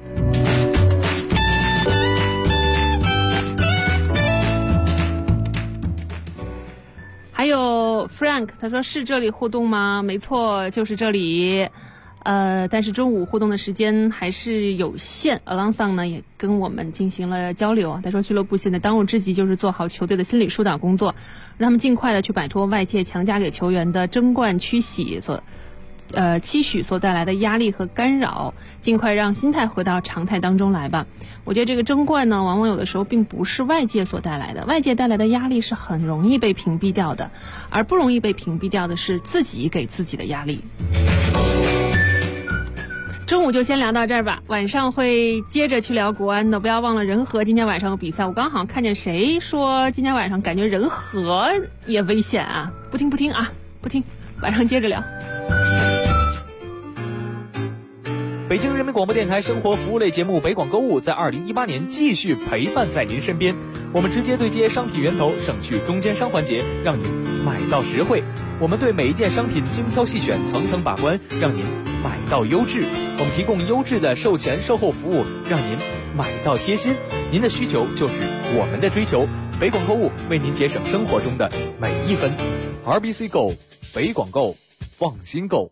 还有 Frank 他说是这里互动吗？没错，就是这里。但是中午互动的时间还是有限。Alonso 呢也跟我们进行了交流，他说俱乐部现在当务之急就是做好球队的心理疏导工作，让他们尽快的去摆脱外界强加给球员的争冠期许所带来的压力和干扰，尽快让心态回到常态当中来吧。我觉得这个争冠呢，往往有的时候并不是外界所带来的，外界带来的压力是很容易被屏蔽掉的，而不容易被屏蔽掉的是自己给自己的压力。中午就先聊到这儿吧，晚上会接着去聊国安的。不要忘了仁和今天晚上有比赛，我刚好看见谁说今天晚上感觉仁和也危险啊，不听啊，不听，晚上接着聊。 北京人民广播电台生活服务类节目北广购物在2018年继续陪伴在您身边，我们直接对接商品源头，省去中间商环节，让您买到实惠。我们对每一件商品精挑细选，层层把关，让您买到优质。我们提供优质的售前售后服务，让您买到贴心。您的需求就是我们的追求，北广购物为您节省生活中的每一分。RBC Go， 北广购，放心购。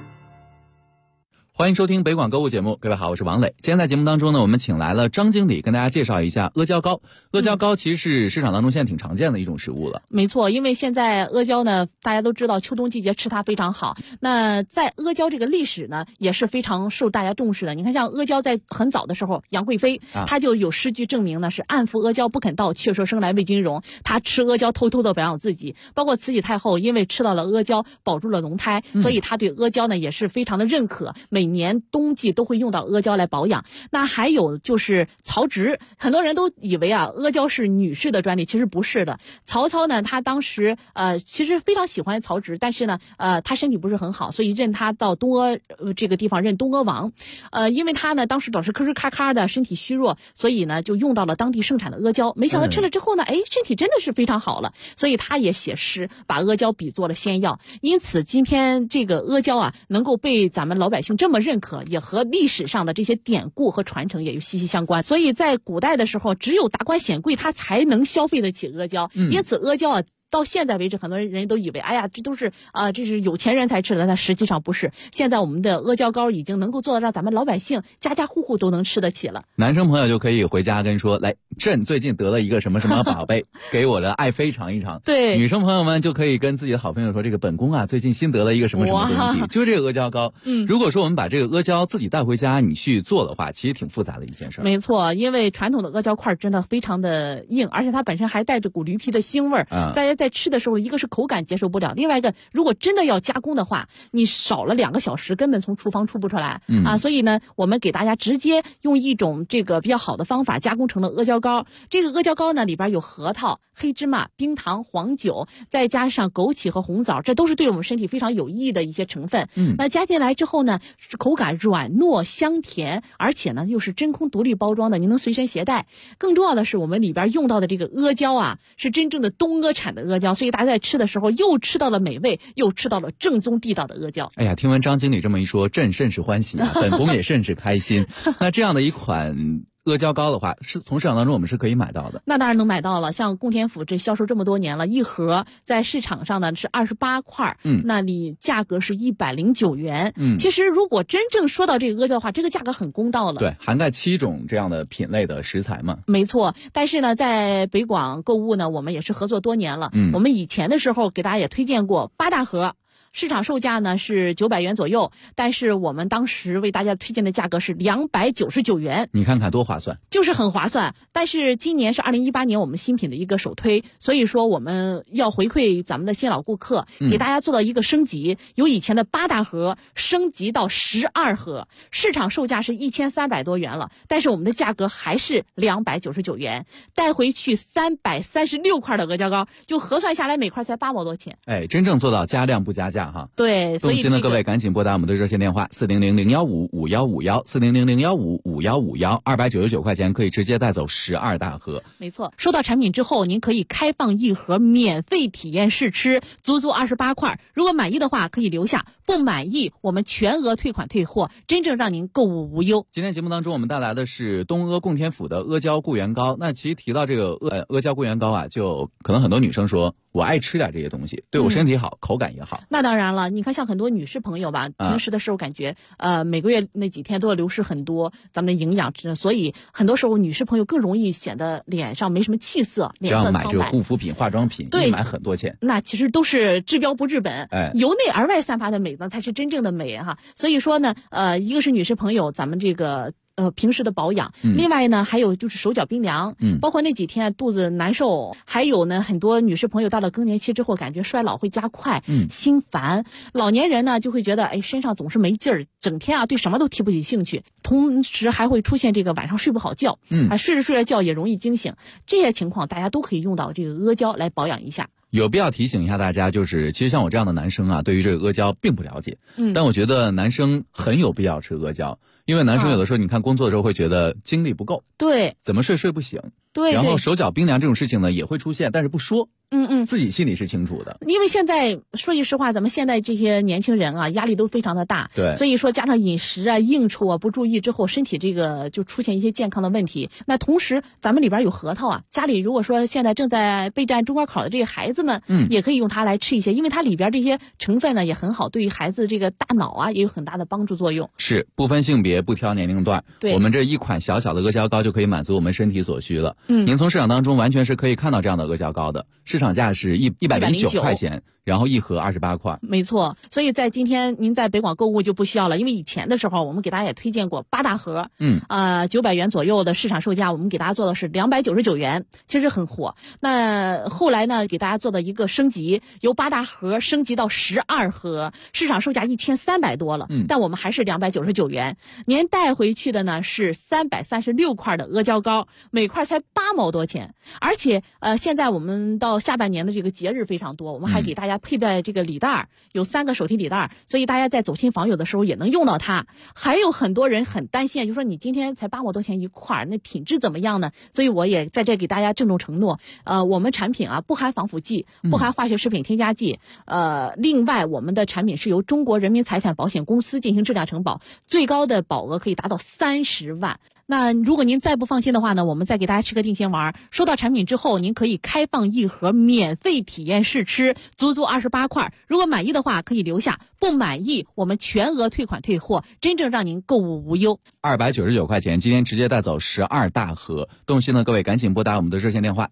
欢迎收听北广购物节目，各位好，我是王磊。今天在节目当中呢，我们请来了张经理跟大家介绍一下阿胶糕。阿胶糕其实是市场当中现在挺常见的一种食物了。 没错，因为现在阿胶呢，大家都知道秋冬季节吃它非常好。那在阿胶这个历史呢，也是非常受大家重视的。你看，像阿胶在很早的时候，杨贵妃她就有诗句证明呢，是暗服阿胶不肯到，却说生来为君荣。她吃阿胶偷偷的保养自己。包括慈禧太后因为吃到了阿胶，保住了龙胎，所以她对阿胶呢也是非常的认可。每年冬季都会用到阿胶来保养。那还有就是曹植，很多人都以为啊阿胶是女士的专利，其实不是的。曹操呢，他当时其实非常喜欢曹植，但是呢他身体不是很好，所以任他到东阿这个地方任东阿王。因为他呢当时老是吭哧咔咔的，身体虚弱，所以呢就用到了当地盛产的阿胶。没想到吃了之后呢，身体真的是非常好了，所以他也写诗把阿胶比作了仙药。因此今天这个阿胶啊能够被咱们老百姓这么认可，也和历史上的这些典故和传承也有息息相关。所以在古代的时候，只有达官显贵他才能消费得起阿胶。因此阿胶啊到现在为止，很多人都以为，哎呀，这都是这是有钱人才吃的，但实际上不是。现在我们的阿胶糕已经能够做到让咱们老百姓家家户户都能吃得起了。 男生朋友就可以回家跟说，来，朕最近得了一个什么什么宝贝，给我的爱妃尝一尝。 对， 女生朋友们就可以跟自己的好朋友说，这个本宫啊，最近新得了一个什么什么东西，就是这个阿胶糕。如果说我们把这个阿胶自己带回家，你去做的话，其实挺复杂的一件事。 没错，因为传统的阿胶块真的非常的硬，而且它本身还带着股驴皮的腥味儿。大家在吃的时候，一个是口感接受不了，另外一个如果真的要加工的话，你少了2个小时根本从厨房出不出来。所以呢，我们给大家直接用一种这个比较好的方法加工成了阿胶糕。这个阿胶糕呢，里边有核桃、黑芝麻、冰糖、黄酒，再加上枸杞和红枣，这都是对我们身体非常有益的一些成分。那加进来之后呢，是口感软糯香甜，而且呢又是真空独立包装的，您能随身携带。更重要的是，我们里边用到的这个阿胶啊，是真正的东阿产的阿胶，所以大家在吃的时候又吃到了美味，又吃到了正宗地道的阿胶。 哎呀，听闻张经理这么一说，朕甚是欢喜啊，本宫也甚是开心。那这样的一款阿胶糕的话，是从市场当中我们是可以买到的。 那当然能买到了，像供天府这销售这么多年了，一盒在市场上呢是28块，那里价格是109元。其实如果真正说到这个阿胶的话，这个价格很公道了。 对，涵盖7种这样的品类的食材嘛。 没错，但是呢，在北广购物呢，我们也是合作多年了。我们以前的时候给大家也推荐过8大盒。市场售价呢是900元左右，但是我们当时为大家推荐的价格是299元。 你看看多划算， 就是很划算。但是今年是2018年我们新品的一个首推，所以说我们要回馈咱们的新老顾客，给大家做到一个升级，由以前的8大盒升级到12盒，市场售价是1300多元了，但是我们的价格还是299元，带回去336块的阿胶糕，就核算下来每块才8毛多钱。 哎，真正做到加量不加价。 对，所以动心的各位赶紧拨打我们的热线电话400-015-5151，400-015-5151，299块钱可以直接带走12大盒。 没错，收到产品之后，您可以开放1盒免费体验试吃，足足28块。如果满意的话可以留下，不满意我们全额退款退货，真正让您购物无忧。 今天节目当中我们带来的是东阿供天府的阿胶固元糕。那其实提到这个阿胶固元糕啊，就可能很多女生说我爱吃点这些东西，对我身体好，口感也好。 那当然了，你看像很多女士朋友吧，平时的时候感觉每个月那几天都要流失很多咱们的营养，所以很多时候女士朋友更容易显得脸上没什么气色，脸色苍白。 只要买这个护肤品、化妆品， 对， 一买很多钱。 那其实都是治标不治本，由内而外散发的美呢才是真正的美哈。所以说呢，一个是女士朋友咱们这个平时的保养，另外呢还有就是手脚冰凉，包括那几天肚子难受，还有呢很多女士朋友到了更年期之后感觉衰老会加快，心烦，老年人呢就会觉得哎身上总是没劲儿，整天啊对什么都提不起兴趣，同时还会出现这个晚上睡不好觉，睡着睡着觉也容易惊醒，这些情况大家都可以用到这个阿胶来保养一下。 有必要提醒一下大家，就是其实像我这样的男生啊，对于这个阿胶并不了解，但我觉得男生很有必要吃阿胶，因为男生有的时候你看工作的时候会觉得精力不够， 对， 怎么睡不醒， 对， 然后手脚冰凉这种事情呢也会出现，但是不说，自己心里是清楚的。 因为现在说句实话，咱们现在这些年轻人啊，压力都非常的大， 对， 所以说加上饮食啊、应酬啊不注意之后，身体这个就出现一些健康的问题。那同时咱们里边有核桃啊，家里如果说现在正在备战中高考的这些孩子们，也可以用它来吃一些，因为它里边这些成分呢也很好，对于孩子这个大脑啊也有很大的帮助作用。 是不分性别、不挑年龄段， 对， 我们这一款小小的阿胶糕就可以满足我们身体所需了。您从市场当中完全是可以看到这样的阿胶糕的，市场价是109块钱。然后1盒28块， 没错。所以在今天您在北广购物就不需要了，因为以前的时候我们给大家也推荐过8大盒，900元左右的市场售价，我们给大家做的是299元，其实很火。那后来呢，给大家做的一个升级，由8大盒升级到12盒，市场售价1300多了，但我们还是299元。您带回去的呢是336块的阿胶糕，每块才8毛多钱。而且现在我们到下半年的这个节日非常多，我们还给大家佩戴这个礼袋，有3个手提礼袋，所以大家在走亲访友的时候也能用到它。还有很多人很担心，就说你今天才8毛多钱一块，那品质怎么样呢？所以我也在这给大家郑重承诺，我们产品啊不含防腐剂，不含化学食品添加剂，另外我们的产品是由中国人民财产保险公司进行质量承保，最高的保额可以达到30万。 那如果您再不放心的话呢，我们再给大家吃个定心丸。收到产品之后，您可以开放一盒免费体验试吃，足足28块。如果满意的话可以留下，不满意我们全额退款退货，真正让您购物无忧。 299块钱，今天直接带走12大盒。动心的各位赶紧拨打我们的热线电话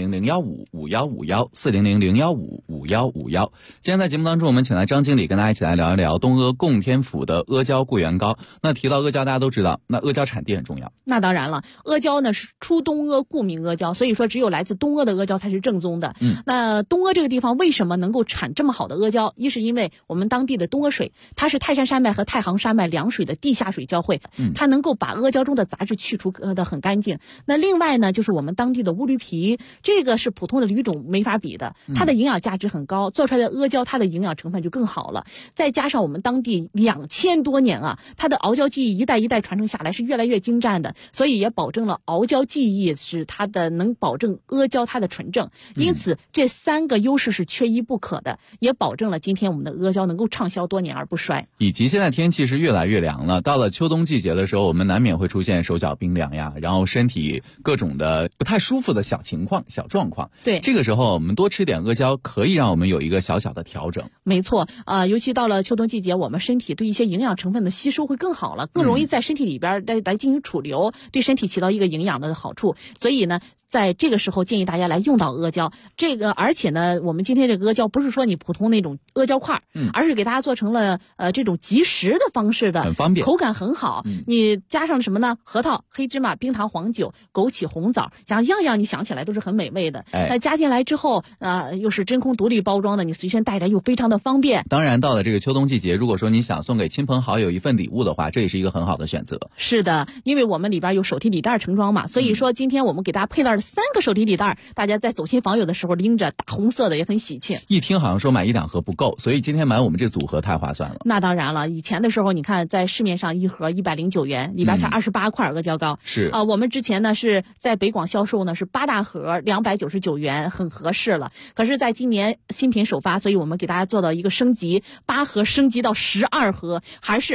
400-015-5151，400-015-5151。今天在节目当中，我们请来张经理跟大家一起来聊一聊东阿供天府的阿胶桂圆糕。那提到阿胶，大家都知道，那阿胶产地很重要。 那当然了，阿胶呢是出东阿，故名阿胶，所以说只有来自东阿的阿胶才是正宗的。那东阿这个地方为什么能够产这么好的阿胶？一是因为我们当地的东阿水，它是泰山山脉和太行山脉两水的地下水交汇，它能够把阿胶中的杂质去除的很干净。那另外呢，就是我们当地的乌驴皮，这个是普通的驴种没法比的，它的营养价值很高，做出来的阿胶它的营养成分就更好了。再加上我们当地2000多年啊，它的熬胶技艺一代一代传承下来是越来越精湛的，所以也保证了熬胶技艺是它的能保证阿胶它的纯正。因此这3个优势是缺一不可的，也保证了今天我们的阿胶能够畅销多年而不衰。 以及现在天气是越来越凉了，到了秋冬季节的时候，我们难免会出现手脚冰凉呀，然后身体各种的不太舒服的小情况、小状况。 对， 这个时候我们多吃点阿胶，可以让我们有一个小小的调整。 没错，尤其到了秋冬季节，我们身体对一些营养成分的吸收会更好了，更容易在身体里边来进行储留，对身体起到一个营养的好处。所以呢，在这个时候建议大家来用到阿胶。这个而且呢，我们今天这个阿胶不是说你普通那种阿胶块，而是给大家做成了这种即食的方式的， 很方便， 口感很好。你加上什么呢？核桃、黑芝麻、冰糖、黄酒、枸杞、红枣，样样你想起来都是很美味的。那加进来之后，又是真空独立包装的，你随身带着又非常的方便。 当然，到了这个秋冬季节，如果说你想送给亲朋好友一份礼物的话，这也是一个很好的选择。 是的，因为我们里边有手提礼袋盛装嘛，所以说今天我们给大家配了3个手提礼袋，大家在走亲访友的时候拎着大红色的也很喜庆。 一听好像说买1-2盒不够，所以今天买我们这组合太划算了。 那当然了，以前的时候你看在市面上一盒109元，里边才28块阿胶糕。 是我们之前呢是在北广销售呢是8大盒299元，很合适了。可是在今年新品首发，所以我们给大家做到一个升级，8盒升级到12盒，还是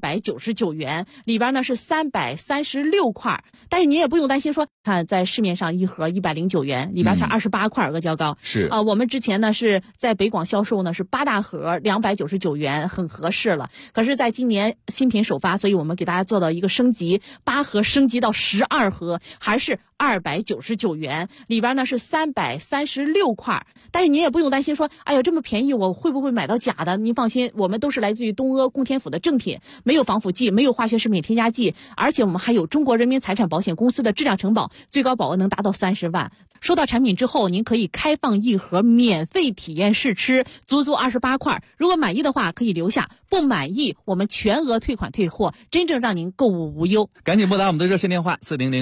299元，里边呢是336块。但是你也不用担心说，看在市面上一盒109元，里边才28块阿胶糕。 是我们之前呢是在北广销售呢是8大盒299元，很合适了。可是在今年新品首发，所以我们给大家做到一个升级，8盒升级到12盒，还是299元，里边呢是336块。但是你也不用担心说，哎呦这么便宜我会不会买到假的？您放心，我们都是来自于东阿供天府的正品，没有防腐剂，没有化学食品添加剂，而且我们还有中国人民财产保险公司的质量承保，最高保额能达到30万。收到产品之后，您可以开放一盒免费体验试吃，足足28块。如果满意的话可以留下，不满意我们全额退款退货，真正让您购物无忧。 赶紧拨打我们的热线电话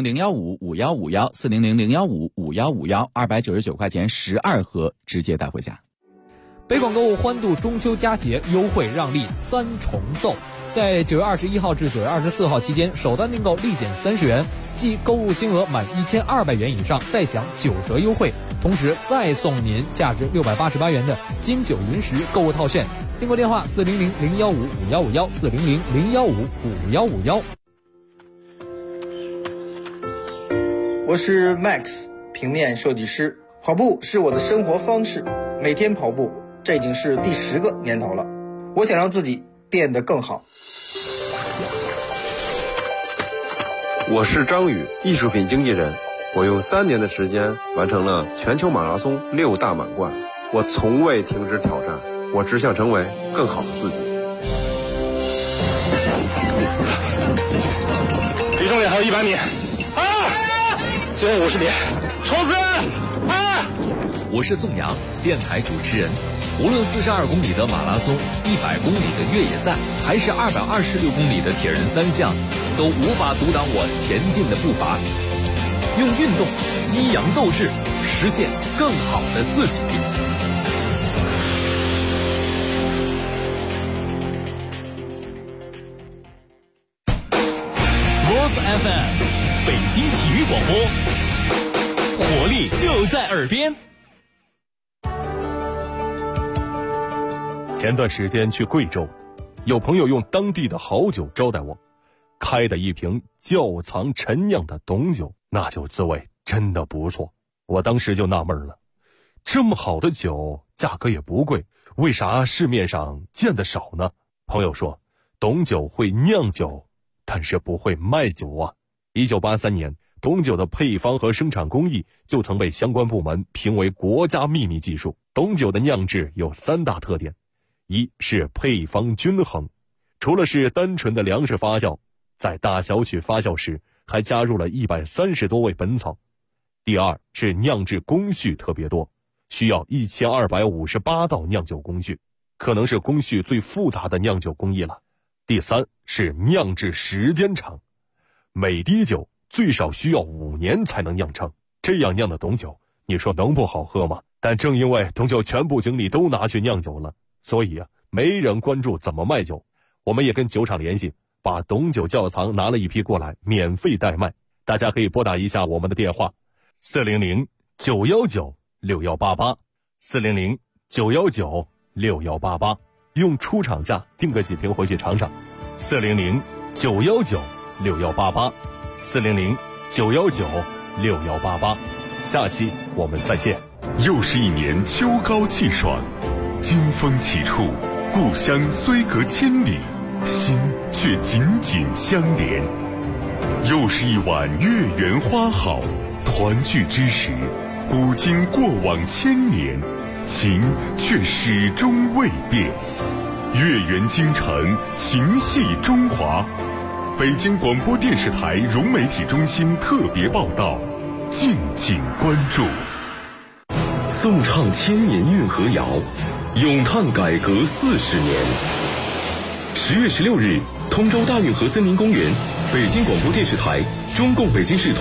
400-015-5151，400-015-5151，299块钱12盒直接带回家。 北广购物欢度中秋佳节优惠让利3重奏，在9月21号至9月24号期间，首单订购立减30元，即购物金额满1200元以上再享9折优惠，同时再送您价值688元的金九银十购物套券。订购电话400-015-5151，400-015-5151。 我是 Max， 平面设计师。跑步是我的生活方式，每天跑步，这已经是第10个年头了。我想让自己变得更好。 我是张宇，艺术品经纪人。我用3年的时间完成了全球马拉松6大满贯。我从未停止挑战，我只想成为更好的自己。 离终点还有100米，最后50米，冲刺！ 我是宋阳，电台主持人。无论42公里的马拉松、100公里的越野赛，还是226公里的铁人3项，都无法阻挡我前进的步伐。用运动激扬斗志，实现更好的自己。 Sports FM， 北京体育广播，活力就在耳边。 前段时间去贵州，有朋友用当地的好酒招待我， 开的一瓶窖藏陈酿的董酒，那酒滋味真的不错。我当时就纳闷了，这么好的酒价格也不贵，为啥市面上见得少呢？朋友说，董酒会酿酒，但是不会卖酒啊。1983年，董酒的配方和生产工艺就曾被相关部门评为国家秘密技术。董酒的酿制有3大特点，一是配方均衡，除了是单纯的粮食发酵，在大小曲发酵时还加入了130多味本草。第二是酿制工序特别多，需要1258道酿酒工序，可能是工序最复杂的酿酒工艺了。第三是酿制时间长，每滴酒最少需要5年才能酿成，这样酿的董酒，你说能不好喝吗？但正因为董酒全部精力都拿去酿酒了，所以没人关注怎么卖酒。我们也跟酒厂联系，把董酒窖藏拿了一批过来，免费代卖。大家可以拨打一下我们的电话400-919-6188，400-919-6188，用出厂价订个几瓶回去尝尝。400-919-6188，400-919-6188。下期我们再见。 又是一年秋高气爽，金风起处，故乡虽隔千里，心却紧紧相连。又是一晚月圆花好，团聚之时，古今过往1000年，情却始终未变。月圆京城，情系中华。北京广播电视台融媒体中心特别报道，敬请关注。 颂唱千年运河谣，咏叹改革40年。10月16日，通州大运河森林公园，北京广播电视台、中共北京市